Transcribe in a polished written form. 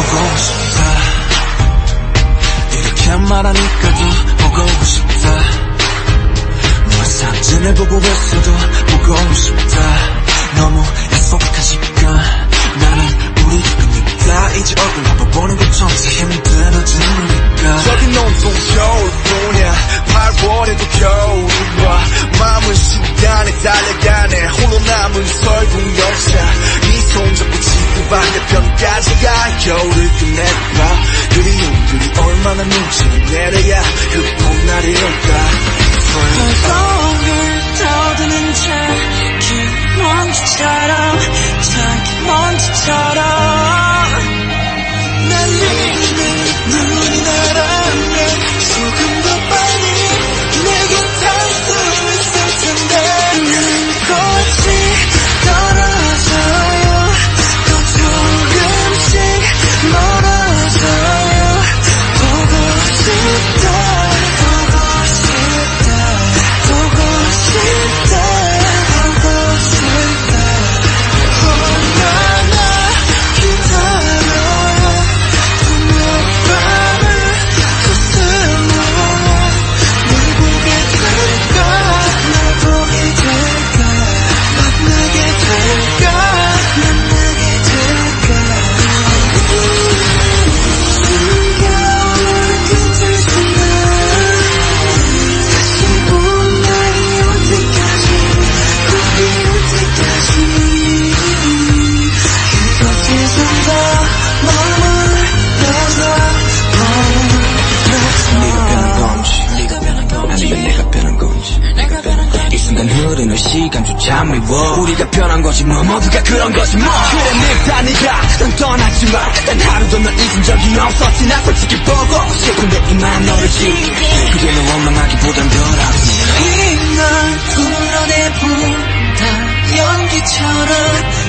보고 싶다. 이렇게 말하니까도 보고 싶다. 너의 사진을 보고 있어도 보고 싶다. 너무 약속한 시간 나는 우리 거니까 이제 얼굴 한번 보는 것조차 힘들어지니까. 저긴 온통 겨울뿐이야. 8월에도 겨울이 와. 마음은 시간에 달려가네. 홀로 남은 설국 역사. 이 손잡고 지구 반대편까지 가 겨울을 끝내봐. 그리움들이 얼마나 눈치를 내려야 그 봄날이 올까. 거울 떠드는 자기 먼지처럼 자기 먼지처럼 난 눈이 날아오면 조금 더 빨리 내게 닿을 수 있을 텐데 눈꽃이 떨어져요 또 조금씩 멀어져요 보고 싶다. 흐르는 시간조차 미워. 우리가 변한 거지 뭐 모두가 그런 거지 뭐. 그래 늙다 네가 난 떠났지만 단 하루도 널 잊은 적이 없었지. 나 솔직히 보고 싶은데 이만 너를 지울게. 그게 너 원망하기보단 덜하지. 이날 불어내보다 연기처럼